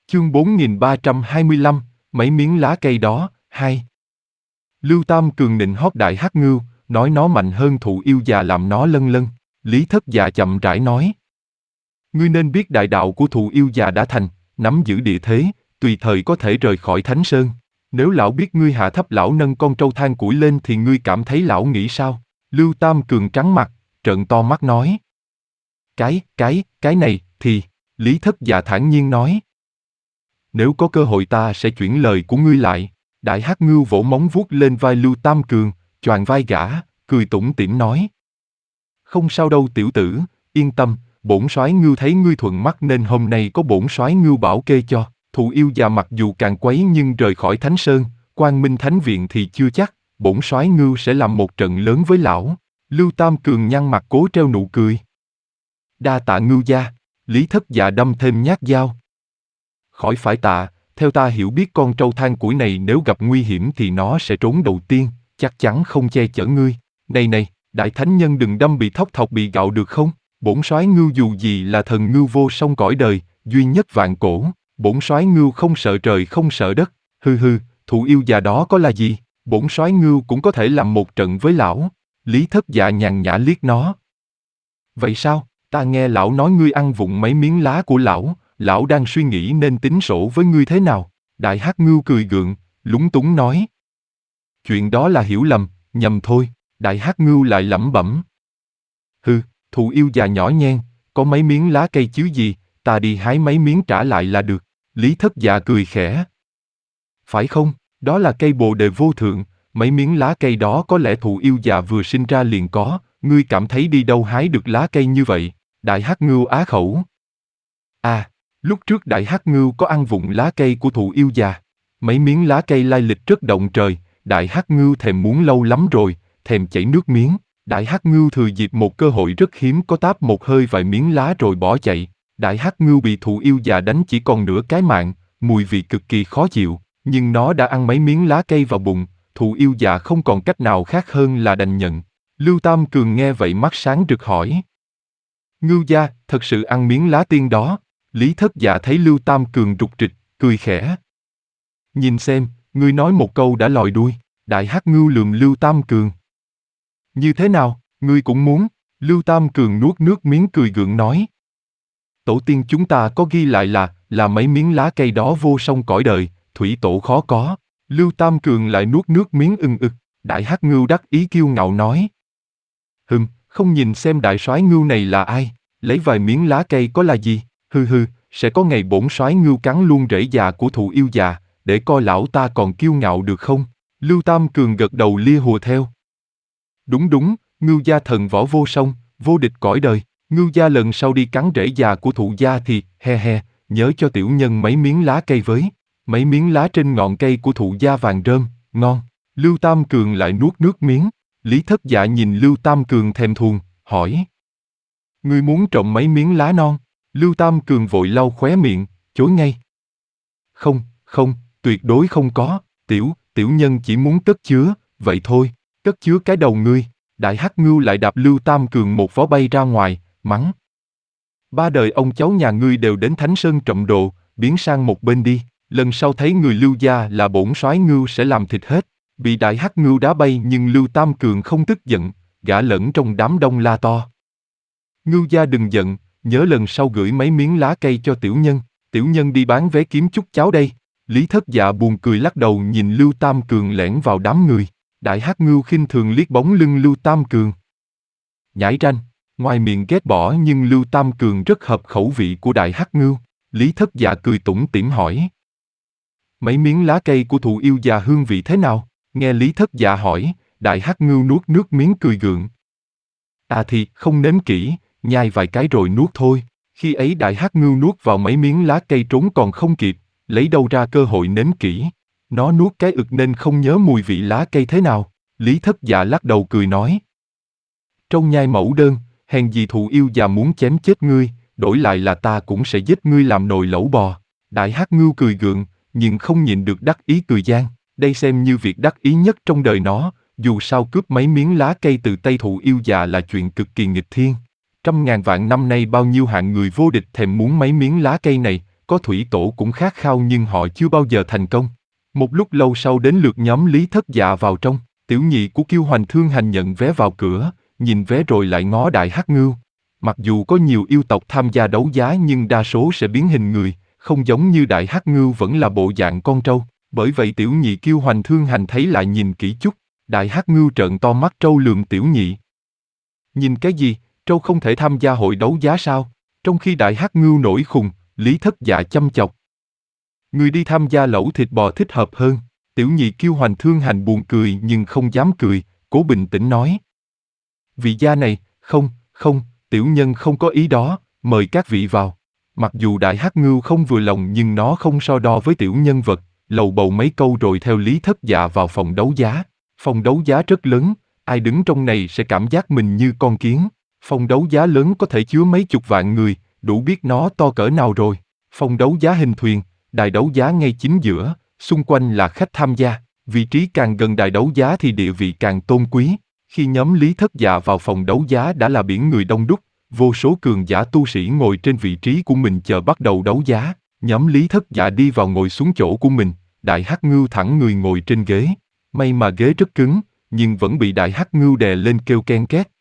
Chương 4325, mấy miếng lá cây đó, 2. Lưu Tam Cường nịnh hót Đại Hắc Ngưu, nói nó mạnh hơn thụ yêu già làm nó lân lân. Lý Thất Dạ chậm rãi nói. Ngươi nên biết đại đạo của thụ yêu già đã thành, nắm giữ địa thế, tùy thời có thể rời khỏi Thánh Sơn. Nếu lão biết ngươi hạ thấp lão nâng con trâu than củi lên thì ngươi cảm thấy lão nghĩ sao? Lưu Tam Cường trắng mặt, trợn to mắt nói. Cái này, thì, Lý Thất Dạ thản nhiên nói. Nếu có cơ hội ta sẽ chuyển lời của ngươi lại. Đại Hắc Ngưu vỗ móng vuốt lên vai Lưu Tam Cường, choàng vai gã, cười tủm tỉm nói. Không sao đâu tiểu tử, yên tâm, bổn soái Ngưu thấy ngươi thuận mắt nên hôm nay có bổn soái Ngưu bảo kê cho. Thụ yêu già mặc dù càng quấy nhưng rời khỏi Thánh Sơn, Quang Minh Thánh Viện thì chưa chắc, bổn soái Ngưu sẽ làm một trận lớn với lão. Lưu Tam Cường nhăn mặt cố treo nụ cười. Đa tạ Ngưu gia, Lý Thất Dạ đâm thêm nhát dao. Khỏi phải tạ, theo ta hiểu biết con trâu than củi này nếu gặp nguy hiểm thì nó sẽ trốn đầu tiên, chắc chắn không che chở ngươi. Này, đại thánh nhân đừng đâm bị thóc thọc bị gạo được không? Bổn soái Ngưu dù gì là thần Ngưu vô song cõi đời, duy nhất vạn cổ, bổn soái Ngưu không sợ trời không sợ đất. Hừ, thụ yêu già đó có là gì? Bổn soái Ngưu cũng có thể làm một trận với lão. Lý Thất Dạ nhàn nhã liếc nó. Vậy sao? Ta nghe lão nói ngươi ăn vụng mấy miếng lá của lão. Lão đang suy nghĩ nên tính sổ với ngươi thế nào? Đại Hắc Ngưu cười gượng, lúng túng nói. Chuyện đó là hiểu lầm, nhầm thôi. Đại Hắc Ngưu lại lẩm bẩm. Hừ, thụ yêu già nhỏ nhen, có mấy miếng lá cây chứ gì, ta đi hái mấy miếng trả lại là được. Lý Thất Dạ cười khẽ. Phải không, đó là cây bồ đề vô thượng, mấy miếng lá cây đó có lẽ thụ yêu già vừa sinh ra liền có, ngươi cảm thấy đi đâu hái được lá cây như vậy? Đại Hắc Ngưu á khẩu. Lúc trước Đại Hắc Ngưu có ăn vụng lá cây của thụ yêu già. Mấy miếng lá cây lai lịch rất động trời, Đại Hắc Ngưu thèm muốn lâu lắm rồi, thèm chảy nước miếng. Đại Hắc Ngưu thừa dịp một cơ hội rất hiếm có táp một hơi vài miếng lá rồi bỏ chạy. Đại Hắc Ngưu bị thụ yêu già đánh chỉ còn nửa cái mạng, mùi vị cực kỳ khó chịu, nhưng nó đã ăn mấy miếng lá cây vào bụng, thụ yêu già không còn cách nào khác hơn là đành nhận. Lưu Tam Cường nghe vậy mắt sáng rực hỏi. Ngưu gia, thật sự ăn miếng lá tiên đó? Lý Thất Dạ thấy Lưu Tam Cường rụt rịch, cười khẽ. Nhìn xem, ngươi nói một câu đã lòi đuôi. Đại Hắc Ngưu lườm Lưu Tam Cường. Như thế nào, ngươi cũng muốn? Lưu Tam Cường nuốt nước miếng cười gượng nói. Tổ tiên chúng ta có ghi lại là mấy miếng lá cây đó vô song cõi đời, thủy tổ khó có. Lưu Tam Cường lại nuốt nước miếng ực. Đại Hắc Ngưu đắc ý kiêu ngạo nói. Không nhìn xem đại soái Ngưu này là ai, lấy vài miếng lá cây có là gì? Hừ, sẽ có ngày bổn soái Ngưu cắn luôn rễ già của thụ yêu già, để coi lão ta còn kiêu ngạo được không? Lưu Tam Cường gật đầu lia hùa theo. Đúng, Ngưu gia thần võ vô song, vô địch cõi đời. Ngưu gia lần sau đi cắn rễ già của thụ gia thì, nhớ cho tiểu nhân mấy miếng lá cây với. Mấy miếng lá trên ngọn cây của thụ gia vàng rơm, ngon. Lưu Tam Cường lại nuốt nước miếng. Lý Thất Dạ nhìn Lưu Tam Cường thèm thuồng, hỏi. Ngươi muốn trộm mấy miếng lá non? Lưu Tam Cường vội lau khóe miệng, chối ngay. Không, tuyệt đối không có, tiểu nhân chỉ muốn cất chứa, vậy thôi, cất chứa cái đầu ngươi. Đại Hắc Ngưu lại đạp Lưu Tam Cường một vó bay ra ngoài, mắng. Ba đời ông cháu nhà ngươi đều đến Thánh Sơn trộm đồ, biến sang một bên đi, lần sau thấy người Lưu gia là bổn soái Ngưu sẽ làm thịt hết. Bị Đại Hắc Ngưu đá bay nhưng Lưu Tam Cường không tức giận, gã lẫn trong đám đông la to. Ngưu gia đừng giận, nhớ lần sau gửi mấy miếng lá cây cho tiểu nhân đi bán vé kiếm chút cháo đây. Lý Thất Dạ buồn cười lắc đầu nhìn Lưu Tam Cường lẻn vào đám người. Đại Hắc Ngưu khinh thường liếc bóng lưng Lưu Tam Cường. Nhãi ranh, ngoài miệng ghét bỏ nhưng Lưu Tam Cường rất hợp khẩu vị của Đại Hắc Ngưu. Lý Thất Dạ cười tủm tỉm hỏi. Mấy miếng lá cây của thụ yêu già hương vị thế nào? Nghe Lý Thất Dạ hỏi, Đại Hắc Ngưu nuốt nước miếng cười gượng. Thì không nếm kỹ, nhai vài cái rồi nuốt thôi. Khi ấy Đại Hắc Ngưu nuốt vào mấy miếng lá cây trốn còn không kịp, lấy đâu ra cơ hội nếm kỹ. Nó nuốt cái ực nên không nhớ mùi vị lá cây thế nào. Lý Thất Dạ lắc đầu cười nói. Trong nhai mẫu đơn, hèn gì thụ yêu già muốn chém chết ngươi, đổi lại là ta cũng sẽ giết ngươi làm nồi lẩu bò. Đại Hắc Ngưu cười gượng, nhưng không nhịn được đắc ý cười gian. Đây xem như việc đắc ý nhất trong đời nó, dù sao cướp mấy miếng lá cây từ tay thụ yêu già là chuyện cực kỳ nghịch thiên. Trăm ngàn vạn năm nay bao nhiêu hạng người vô địch thèm muốn mấy miếng lá cây này, có thủy tổ cũng khát khao nhưng họ chưa bao giờ thành công. Một lúc lâu sau đến lượt nhóm Lý Thất Dạ vào trong, tiểu nhị của Kiêu Hoành Thương Hành nhận vé vào cửa, nhìn vé rồi lại ngó Đại Hắc Ngưu. Mặc dù có nhiều yêu tộc tham gia đấu giá nhưng đa số sẽ biến hình người, không giống như Đại Hắc Ngưu vẫn là bộ dạng con trâu. Bởi vậy tiểu nhị Kiêu Hoành Thương Hành thấy lại nhìn kỹ chút. Đại Hắc Ngưu trợn to mắt trâu lườm tiểu nhị. Nhìn cái gì, trâu không thể tham gia hội đấu giá sao? Trong khi Đại Hắc Ngưu nổi khùng, Lý Thất Dạ chăm chọc. Người đi tham gia lẩu thịt bò thích hợp hơn. Tiểu nhị Kiêu Hoành Thương Hành buồn cười nhưng không dám cười, cố bình tĩnh nói. Vị gia này, không, tiểu nhân không có ý đó, mời các vị vào. Mặc dù Đại Hắc Ngưu không vừa lòng nhưng nó không so đo với tiểu nhân vật, lầu bầu mấy câu rồi theo Lý Thất Dạ vào phòng đấu giá. Phòng đấu giá rất lớn, ai đứng trong này sẽ cảm giác mình như con kiến. Phòng đấu giá lớn có thể chứa mấy chục vạn người, đủ biết nó to cỡ nào rồi. Phòng đấu giá hình thuyền, đài đấu giá ngay chính giữa, xung quanh là khách tham gia. Vị trí càng gần đài đấu giá thì địa vị càng tôn quý. Khi nhóm Lý Thất Dạ vào phòng đấu giá đã là biển người đông đúc, vô số cường giả tu sĩ ngồi trên vị trí của mình chờ bắt đầu đấu giá. Nhóm Lý Thất Dạ đi vào ngồi xuống chỗ của mình, Đại Hắc Ngưu thẳng người ngồi trên ghế. May mà ghế rất cứng, nhưng vẫn bị Đại Hắc Ngưu đè lên kêu ken két.